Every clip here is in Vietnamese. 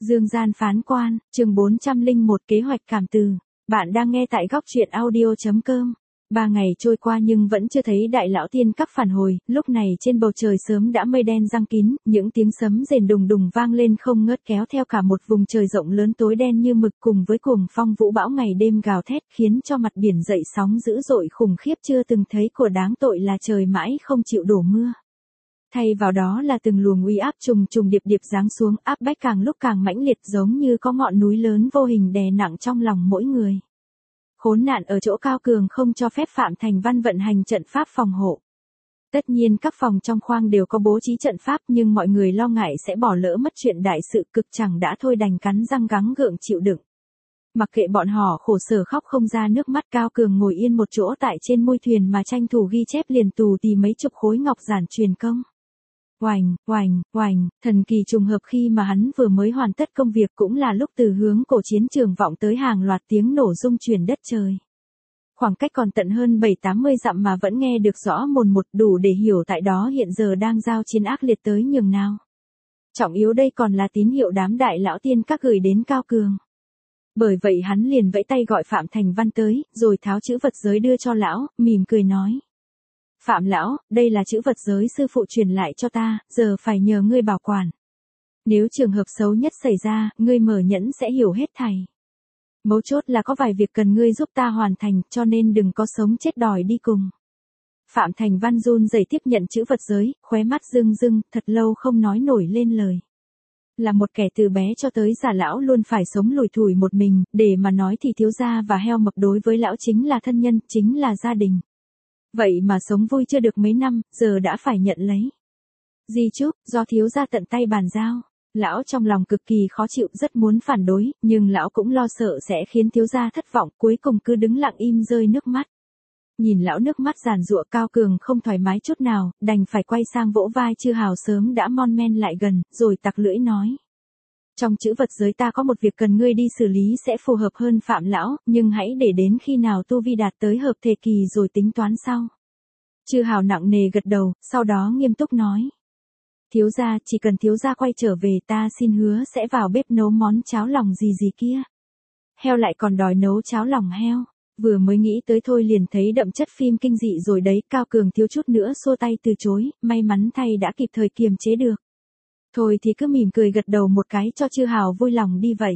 Dương gian phán quan, chương 401 kế hoạch cảm từ. Bạn đang nghe tại góc truyện audio.com. 3 ngày trôi qua nhưng vẫn chưa thấy đại lão tiên các phản hồi, lúc này trên bầu trời sớm đã mây đen giăng kín, những tiếng sấm rền đùng đùng vang lên không ngớt kéo theo cả một vùng trời rộng lớn tối đen như mực cùng với cuồng phong vũ bão ngày đêm gào thét khiến cho mặt biển dậy sóng dữ dội khủng khiếp chưa từng thấy của đáng tội là trời mãi không chịu đổ mưa. Thay vào đó là từng luồng uy áp trùng trùng điệp điệp giáng xuống áp bách càng lúc càng mãnh liệt giống như có ngọn núi lớn vô hình đè nặng trong lòng mỗi người. Khốn nạn ở chỗ Cao Cường không cho phép Phạm Thành Văn vận hành trận pháp phòng hộ. Tất nhiên các phòng trong khoang đều có bố trí trận pháp nhưng mọi người lo ngại sẽ bỏ lỡ mất chuyện đại sự cực chẳng đã thôi đành cắn răng gắng gượng chịu đựng. Mặc kệ bọn họ khổ sở khóc không ra nước mắt Cao Cường ngồi yên một chỗ tại trên mui thuyền mà tranh thủ ghi chép liền tù tì mấy chục khối ngọc giản truyền công. Oành, oành, oành, thần kỳ trùng hợp khi mà hắn vừa mới hoàn tất công việc cũng là lúc từ hướng cổ chiến trường vọng tới hàng loạt tiếng nổ rung chuyển đất trời. Khoảng cách còn tận hơn 7-80 dặm mà vẫn nghe được rõ mồn một đủ để hiểu tại đó hiện giờ đang giao chiến ác liệt tới nhường nào. Trọng yếu đây còn là tín hiệu đám đại lão tiên các gửi đến Cao Cường. Bởi vậy hắn liền vẫy tay gọi Phạm Thành Văn tới, rồi tháo chữ vật giới đưa cho lão, mỉm cười nói. Phạm lão, đây là chữ vật giới sư phụ truyền lại cho ta, giờ phải nhờ ngươi bảo quản. Nếu trường hợp xấu nhất xảy ra, ngươi mở nhẫn sẽ hiểu hết thảy. Mấu chốt là có vài việc cần ngươi giúp ta hoàn thành, cho nên đừng có sống chết đòi đi cùng. Phạm Thành Văn run rẩy tiếp nhận chữ vật giới, khóe mắt rưng rưng, thật lâu không nói nổi lên lời. Là một kẻ từ bé cho tới già lão luôn phải sống lủi thủi một mình, để mà nói thì thiếu gia và heo mập đối với lão chính là thân nhân, chính là gia đình. Vậy mà sống vui chưa được mấy năm, giờ đã phải nhận lấy. Di chúc, do thiếu gia tận tay bàn giao. Lão trong lòng cực kỳ khó chịu rất muốn phản đối, nhưng lão cũng lo sợ sẽ khiến thiếu gia thất vọng cuối cùng cứ đứng lặng im rơi nước mắt. Nhìn lão nước mắt giàn giụa Cao Cường không thoải mái chút nào, đành phải quay sang vỗ vai Chư Hào sớm đã mon men lại gần, rồi tặc lưỡi nói. Trong chữ vật giới ta có một việc cần ngươi đi xử lý sẽ phù hợp hơn Phạm lão, nhưng hãy để đến khi nào tu vi đạt tới hợp thể kỳ rồi tính toán sau. Chư Hào nặng nề gật đầu, sau đó nghiêm túc nói. Thiếu gia, chỉ cần thiếu gia quay trở về ta xin hứa sẽ vào bếp nấu món cháo lòng gì gì kia. Heo lại còn đòi nấu cháo lòng heo. Vừa mới nghĩ tới thôi liền thấy đậm chất phim kinh dị rồi đấy, Cao Cường thiếu chút nữa xua tay từ chối, may mắn thay đã kịp thời kiềm chế được. Thôi thì cứ mỉm cười gật đầu một cái cho Chư Hào vui lòng đi vậy.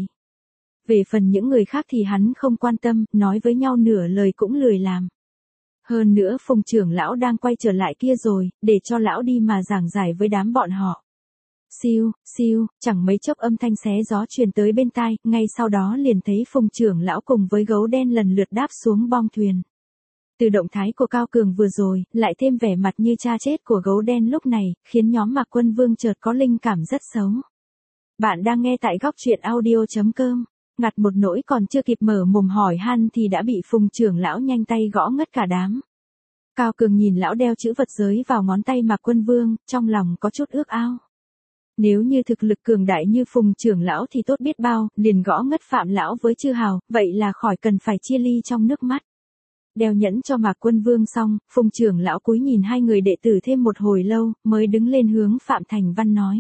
Về phần những người khác thì hắn không quan tâm, nói với nhau nửa lời cũng lười làm. Hơn nữa Phùng trưởng lão đang quay trở lại kia rồi, để cho lão đi mà giảng giải với đám bọn họ. Siêu, siêu, chẳng mấy chốc âm thanh xé gió truyền tới bên tai, ngay sau đó liền thấy Phùng trưởng lão cùng với gấu đen lần lượt đáp xuống bong thuyền. Từ động thái của Cao Cường vừa rồi, lại thêm vẻ mặt như cha chết của gấu đen lúc này, khiến nhóm Mạc Quân Vương chợt có linh cảm rất xấu. Bạn đang nghe tại góc truyện audio.com. Ngặt một nỗi còn chưa kịp mở mồm hỏi han thì đã bị Phùng trưởng lão nhanh tay gõ ngất cả đám. Cao Cường nhìn lão đeo chữ vật giới vào ngón tay Mạc Quân Vương, trong lòng có chút ước ao. Nếu như thực lực cường đại như Phùng trưởng lão thì tốt biết bao, liền gõ ngất Phạm lão với Chư Hào, vậy là khỏi cần phải chia ly trong nước mắt. Đeo nhẫn cho Mạc Quân Vương xong, Phùng trưởng lão cúi nhìn hai người đệ tử thêm một hồi lâu, mới đứng lên hướng Phạm Thành Văn nói.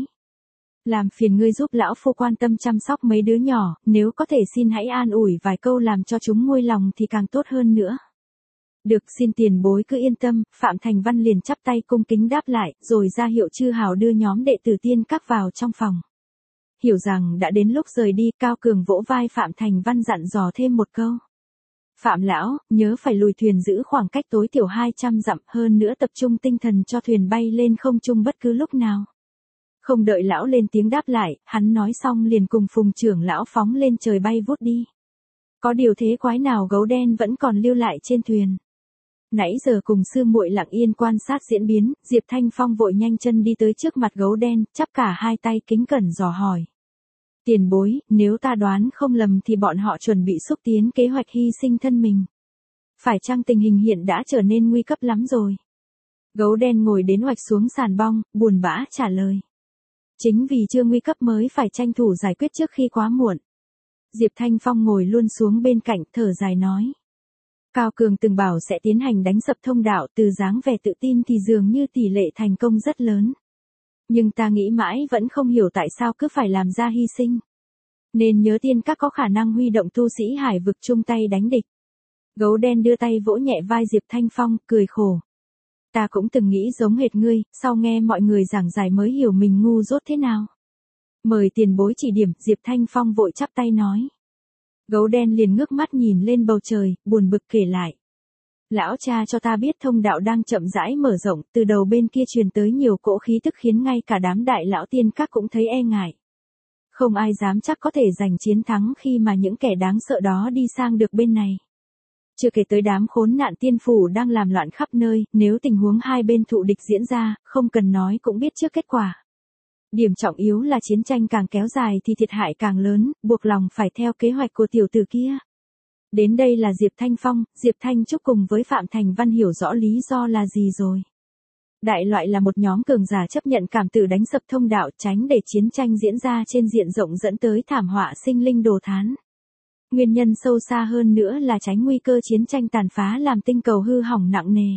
Làm phiền ngươi giúp lão phu quan tâm chăm sóc mấy đứa nhỏ, nếu có thể xin hãy an ủi vài câu làm cho chúng nguôi lòng thì càng tốt hơn nữa. Được, xin tiền bối cứ yên tâm, Phạm Thành Văn liền chắp tay cung kính đáp lại, rồi ra hiệu Chư Hào đưa nhóm đệ tử tiên các vào trong phòng. Hiểu rằng đã đến lúc rời đi, Cao Cường vỗ vai Phạm Thành Văn dặn dò thêm một câu. Phạm lão, nhớ phải lùi thuyền giữ khoảng cách tối thiểu 200 dặm, hơn nữa tập trung tinh thần cho thuyền bay lên không trung bất cứ lúc nào. Không đợi lão lên tiếng đáp lại, hắn nói xong liền cùng Phùng trưởng lão phóng lên trời bay vút đi. Có điều thế quái nào gấu đen vẫn còn lưu lại trên thuyền. Nãy giờ cùng sư muội lặng yên quan sát diễn biến, Diệp Thanh Phong vội nhanh chân đi tới trước mặt gấu đen, chắp cả hai tay kính cẩn dò hỏi. Tiền bối, nếu ta đoán không lầm thì bọn họ chuẩn bị xúc tiến kế hoạch hy sinh thân mình. Phải chăng tình hình hiện đã trở nên nguy cấp lắm rồi? Gấu đen ngồi đến oạch xuống sàn bong, buồn bã trả lời. Chính vì chưa nguy cấp mới phải tranh thủ giải quyết trước khi quá muộn. Diệp Thanh Phong ngồi luôn xuống bên cạnh thở dài nói. Cao Cường từng bảo sẽ tiến hành đánh sập thông đạo, từ dáng vẻ tự tin thì dường như tỷ lệ thành công rất lớn. Nhưng ta nghĩ mãi vẫn không hiểu tại sao cứ phải làm ra hy sinh. Nên nhớ tiên các có khả năng huy động tu sĩ hải vực chung tay đánh địch. Gấu đen đưa tay vỗ nhẹ vai Diệp Thanh Phong, cười khổ. Ta cũng từng nghĩ giống hệt ngươi, sau nghe mọi người giảng giải mới hiểu mình ngu dốt thế nào. Mời tiền bối chỉ điểm, Diệp Thanh Phong vội chắp tay nói. Gấu đen liền ngước mắt nhìn lên bầu trời, buồn bực kể lại. Lão cha cho ta biết thông đạo đang chậm rãi mở rộng, từ đầu bên kia truyền tới nhiều cỗ khí tức khiến ngay cả đám đại lão tiên các cũng thấy e ngại. Không ai dám chắc có thể giành chiến thắng khi mà những kẻ đáng sợ đó đi sang được bên này. Chưa kể tới đám khốn nạn tiên phủ đang làm loạn khắp nơi, nếu tình huống hai bên thụ địch diễn ra, không cần nói cũng biết trước kết quả. Điểm trọng yếu là chiến tranh càng kéo dài thì thiệt hại càng lớn, buộc lòng phải theo kế hoạch của tiểu tử kia. Đến đây là Diệp Thanh Phong, Diệp Thanh Trúc cùng với Phạm Thành Văn hiểu rõ lý do là gì rồi. Đại loại là một nhóm cường giả chấp nhận cảm tử đánh sập thông đạo tránh để chiến tranh diễn ra trên diện rộng dẫn tới thảm họa sinh linh đồ thán. Nguyên nhân sâu xa hơn nữa là tránh nguy cơ chiến tranh tàn phá làm tinh cầu hư hỏng nặng nề.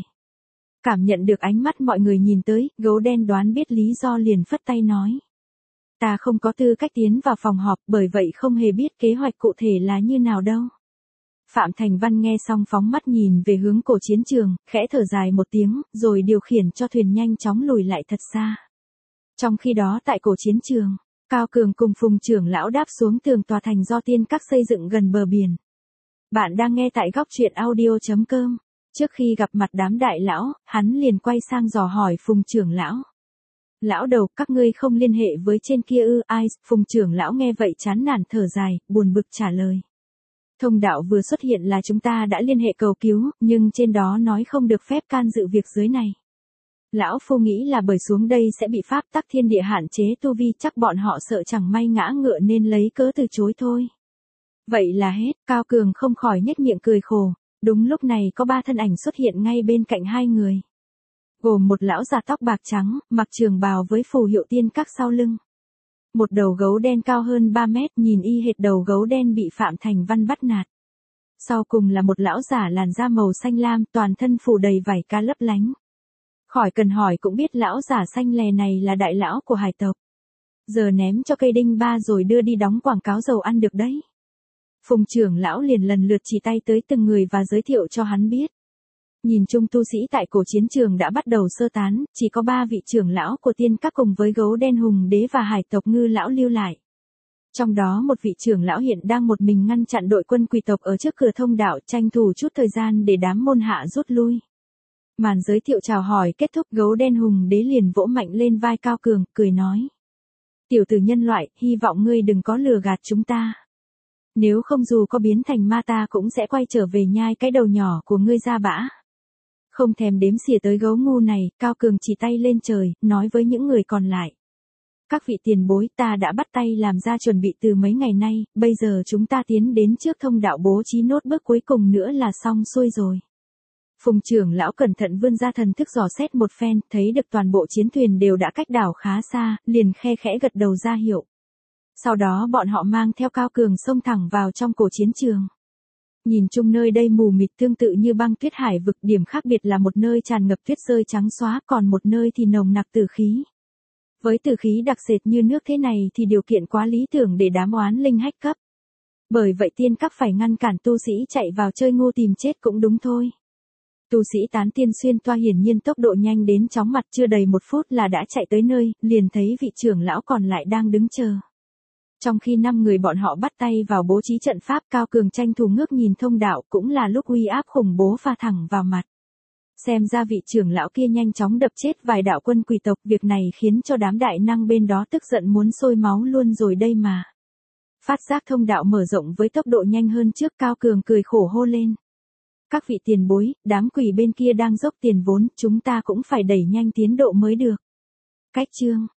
Cảm nhận được ánh mắt mọi người nhìn tới, gấu đen đoán biết lý do liền phất tay nói. Ta không có tư cách tiến vào phòng họp bởi vậy không hề biết kế hoạch cụ thể là như nào đâu. Phạm Thành Văn nghe xong phóng mắt nhìn về hướng cổ chiến trường, khẽ thở dài một tiếng, rồi điều khiển cho thuyền nhanh chóng lùi lại thật xa. Trong khi đó tại cổ chiến trường, Cao Cường cùng Phùng trưởng lão đáp xuống tường tòa thành do tiên các xây dựng gần bờ biển. Bạn đang nghe tại góc truyện audio.com. Trước khi gặp mặt đám đại lão, hắn liền quay sang dò hỏi Phùng trưởng lão. Lão đầu, các ngươi không liên hệ với trên kia ư? Ai? Phùng trưởng lão nghe vậy chán nản thở dài, buồn bực trả lời. Thông đạo vừa xuất hiện là chúng ta đã liên hệ cầu cứu, nhưng trên đó nói không được phép can dự việc dưới này. Lão phu nghĩ là bởi xuống đây sẽ bị pháp tắc thiên địa hạn chế tu vi, chắc bọn họ sợ chẳng may ngã ngựa nên lấy cớ từ chối thôi. Vậy là hết, Cao Cường không khỏi nhếch miệng cười khổ. Đúng lúc này có ba thân ảnh xuất hiện ngay bên cạnh hai người. Gồm một lão già tóc bạc trắng, mặc trường bào với phù hiệu tiên các sau lưng. Một đầu gấu đen cao hơn 3 mét, nhìn y hệt đầu gấu đen bị Phạm Thành Văn bắt nạt. Sau cùng là một lão giả làn da màu xanh lam, toàn thân phủ đầy vảy cá lấp lánh. Khỏi cần hỏi cũng biết lão giả xanh lè này là đại lão của hải tộc. Giờ ném cho cây đinh ba rồi đưa đi đóng quảng cáo giàu ăn được đấy. Phùng trưởng lão liền lần lượt chỉ tay tới từng người và giới thiệu cho hắn biết. Nhìn chung tu sĩ tại cổ chiến trường đã bắt đầu sơ tán, chỉ có 3 vị trưởng lão của tiên các cùng với gấu đen hùng đế và hải tộc ngư lão lưu lại. Trong đó một vị trưởng lão hiện đang một mình ngăn chặn đội quân quỷ tộc ở trước cửa thông đạo, tranh thủ chút thời gian để đám môn hạ rút lui. Màn giới thiệu chào hỏi kết thúc, gấu đen hùng đế liền vỗ mạnh lên vai Cao Cường, cười nói. Tiểu tử nhân loại, hy vọng ngươi đừng có lừa gạt chúng ta. Nếu không dù có biến thành ma ta cũng sẽ quay trở về nhai cái đầu nhỏ của ngươi ra bã. Không thèm đếm xỉa tới gấu ngu này, Cao Cường chỉ tay lên trời, nói với những người còn lại. Các vị tiền bối, ta đã bắt tay làm ra chuẩn bị từ mấy ngày nay, bây giờ chúng ta tiến đến trước thông đạo bố trí nốt bước cuối cùng nữa là xong xuôi rồi. Phùng trưởng lão cẩn thận vươn ra thần thức dò xét một phen, thấy được toàn bộ chiến thuyền đều đã cách đảo khá xa, liền khe khẽ gật đầu ra hiệu. Sau đó bọn họ mang theo Cao Cường xông thẳng vào trong cổ chiến trường. Nhìn chung nơi đây mù mịt tương tự như băng tuyết hải vực, điểm khác biệt là một nơi tràn ngập tuyết rơi trắng xóa, còn một nơi thì nồng nặc tử khí. Với tử khí đặc sệt như nước thế này thì điều kiện quá lý tưởng để đám oán linh hách cấp. Bởi vậy tiên các phải ngăn cản tu sĩ chạy vào chơi ngu tìm chết cũng đúng thôi. Tu sĩ tán tiên xuyên toa hiển nhiên tốc độ nhanh đến chóng mặt, chưa đầy 1 phút là đã chạy tới nơi, liền thấy vị trưởng lão còn lại đang đứng chờ. Trong khi 5 người bọn họ bắt tay vào bố trí trận pháp, Cao Cường tranh thủ ngước nhìn thông đạo, cũng là lúc uy áp khủng bố pha thẳng vào mặt. Xem ra vị trưởng lão kia nhanh chóng đập chết vài đạo quân quỷ tộc, việc này khiến cho đám đại năng bên đó tức giận muốn sôi máu luôn rồi đây mà. Phát giác thông đạo mở rộng với tốc độ nhanh hơn trước, Cao Cường cười khổ hô lên. Các vị tiền bối, đám quỷ bên kia đang dốc tiền vốn, chúng ta cũng phải đẩy nhanh tiến độ mới được. Cách chương